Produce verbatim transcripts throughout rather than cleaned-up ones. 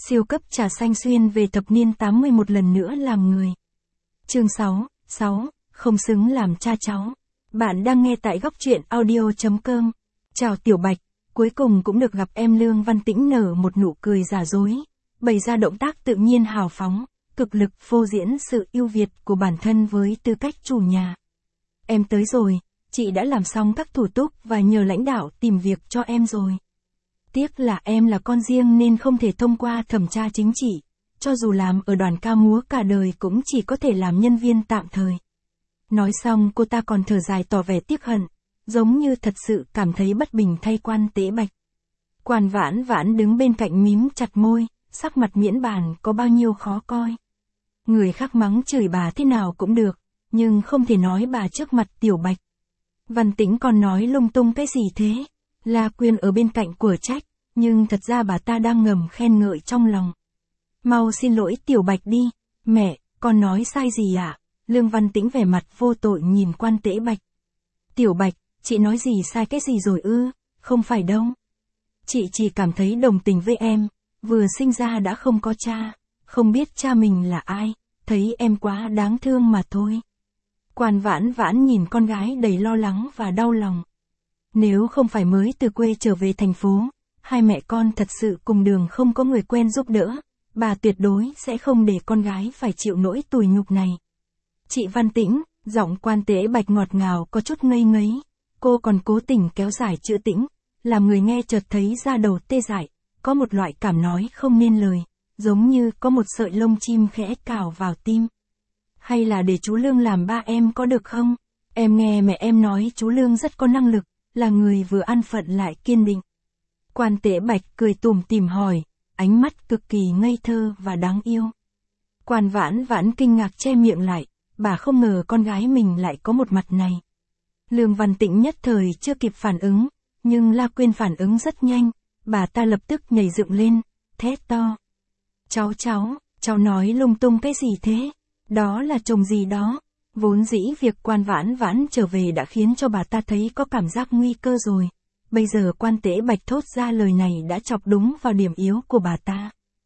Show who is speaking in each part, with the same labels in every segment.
Speaker 1: Siêu cấp trà xanh xuyên về thập niên tám mươi một lần nữa làm người. Chương sáu, sáu, không xứng làm cha cháu. Bạn đang nghe tại góc truyện audio chấm com. Chào Tiểu Bạch, cuối cùng cũng được gặp em. Lương Văn Tĩnh nở một nụ cười giả dối, bày ra động tác tự nhiên hào phóng, cực lực phô diễn sự ưu việt của bản thân với tư cách chủ nhà. Em tới rồi, chị đã làm xong các thủ tục và nhờ lãnh đạo tìm việc cho em rồi. Tiếc là em là con riêng nên không thể thông qua thẩm tra chính trị, cho dù làm ở đoàn ca múa cả đời cũng chỉ có thể làm nhân viên tạm thời. Nói xong cô ta còn thở dài tỏ vẻ tiếc hận, giống như thật sự cảm thấy bất bình thay Quan Tế Bạch. Quan Vãn Vãn đứng bên cạnh mím chặt môi, sắc mặt miễn bàn có bao nhiêu khó coi. Người khác mắng chửi bà thế nào cũng được, nhưng không thể nói bà trước mặt Tiểu Bạch. Văn Tĩnh còn nói lung tung cái gì thế? La Quyên ở bên cạnh của trách, nhưng thật ra bà ta đang ngầm khen ngợi trong lòng. Mau xin lỗi Tiểu Bạch đi, mẹ, con nói sai gì ạ? À? Lương Văn Tĩnh vẻ mặt vô tội nhìn Quan Tế Bạch. Tiểu Bạch, chị nói gì sai cái gì rồi ư? Không phải đâu. Chị chỉ cảm thấy đồng tình với em, vừa sinh ra đã không có cha, không biết cha mình là ai, thấy em quá đáng thương mà thôi. Quan Vãn Vãn nhìn con gái đầy lo lắng và đau lòng. Nếu không phải mới từ quê trở về thành phố, hai mẹ con thật sự cùng đường không có người quen giúp đỡ, bà tuyệt đối sẽ không để con gái phải chịu nỗi tủi nhục này. Chị Văn Tĩnh, giọng Quan Tế Bạch ngọt ngào có chút ngây ngấy, cô còn cố tình kéo dài chữ Tĩnh, làm người nghe chợt thấy da đầu tê dại, có một loại cảm nói không nên lời, giống như có một sợi lông chim khẽ cào vào tim. Hay là để chú Lương làm ba em có được không? Em nghe mẹ em nói chú Lương rất có năng lực, là người vừa an phận lại kiên định. Quan Tế Bạch cười tủm tỉm hỏi, ánh mắt cực kỳ ngây thơ và đáng yêu. Quan Vãn Vãn kinh ngạc che miệng lại, bà không ngờ con gái mình lại có một mặt này. Lương Văn Tĩnh nhất thời chưa kịp phản ứng, nhưng La Quyên phản ứng rất nhanh, bà ta lập tức nhảy dựng lên, thét to. Cháu cháu, cháu nói lung tung cái gì thế? Đó là chồng gì đó? Vốn dĩ việc Quan Vãn Vãn trở về đã khiến cho bà ta thấy có cảm giác nguy cơ rồi. Bây giờ Quan Tế Bạch thốt ra lời này đã chọc đúng vào điểm yếu của bà ta.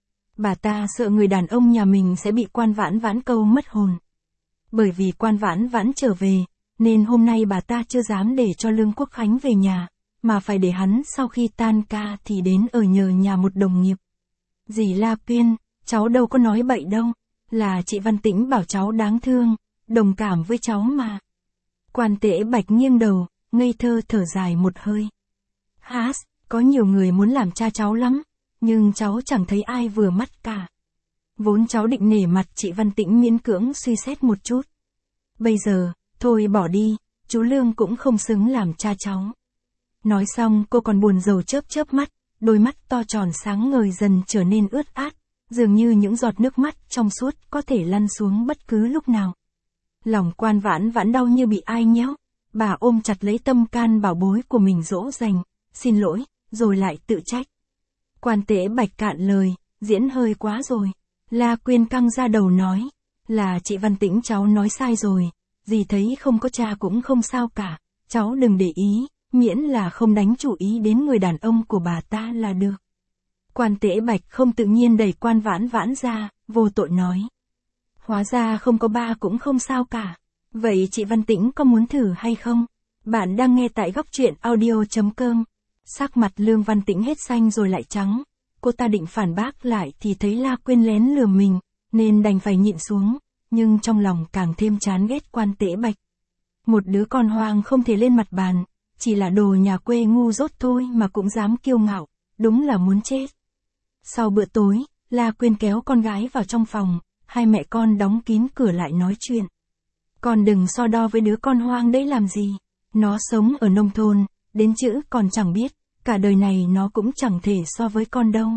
Speaker 1: Bà ta sợ người đàn ông nhà mình sẽ bị Quan Vãn Vãn câu mất hồn. Bởi vì Quan Vãn Vãn trở về, nên hôm nay bà ta chưa dám để cho Lương Quốc Khánh về nhà, mà phải để hắn sau khi tan ca thì đến ở nhờ nhà một đồng nghiệp. Dì La Quyên, cháu đâu có nói bậy đâu, là chị Văn Tĩnh bảo cháu đáng thương, đồng cảm với cháu mà. Quan Tế Bạch nghiêng đầu, ngây thơ thở dài một hơi. Hát, có nhiều người muốn làm cha cháu lắm, nhưng cháu chẳng thấy ai vừa mắt cả. Vốn cháu định nể mặt chị Văn Tĩnh miễn cưỡng suy xét một chút. Bây giờ, thôi bỏ đi, chú Lương cũng không xứng làm cha cháu. Nói xong cô còn buồn rầu chớp chớp mắt, đôi mắt to tròn sáng ngời dần trở nên ướt át, dường như những giọt nước mắt trong suốt có thể lăn xuống bất cứ lúc nào. Lòng Quan Vãn Vãn đau như bị ai nhéo, bà ôm chặt lấy tâm can bảo bối của mình dỗ dành, xin lỗi, rồi lại tự trách. Quan Tế Bạch cạn lời, diễn hơi quá rồi. La Quyên căng ra đầu nói, là chị Văn Tĩnh cháu nói sai rồi, dì thấy không có cha cũng không sao cả, cháu đừng để ý, miễn là không đánh chủ ý đến người đàn ông của bà ta là được. Quan Tế Bạch không tự nhiên đẩy Quan Vãn Vãn ra, vô tội nói. Hóa ra không có ba cũng không sao cả. Vậy chị Văn Tĩnh có muốn thử hay không? Bạn đang nghe tại góc truyện audio chấm com. Sắc mặt Lương Văn Tĩnh hết xanh rồi lại trắng. Cô ta định phản bác lại thì thấy La Quyên lén lườm mình, nên đành phải nhịn xuống, nhưng trong lòng càng thêm chán ghét Quan Tế Bạch. Một đứa con hoang không thể lên mặt bàn, chỉ là đồ nhà quê ngu dốt thôi mà cũng dám kiêu ngạo, đúng là muốn chết. Sau bữa tối, La Quyên kéo con gái vào trong phòng, hai mẹ con đóng kín cửa lại nói chuyện. Con đừng so đo với đứa con hoang đấy làm gì, nó sống ở nông thôn, đến chữ còn chẳng biết, cả đời này nó cũng chẳng thể so với con đâu.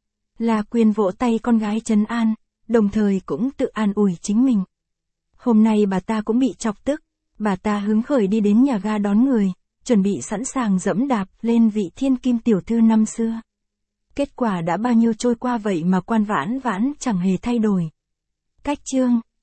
Speaker 1: La Quyên vỗ tay con gái trấn an, đồng thời cũng tự an ủi chính mình. Hôm nay bà ta cũng bị chọc tức, bà ta hứng khởi đi đến nhà ga đón người, chuẩn bị sẵn sàng dẫm đạp lên vị thiên kim tiểu thư năm xưa. Kết quả đã bao nhiêu trôi qua vậy mà Quan Vãn Vãn chẳng hề thay đổi. Cách chương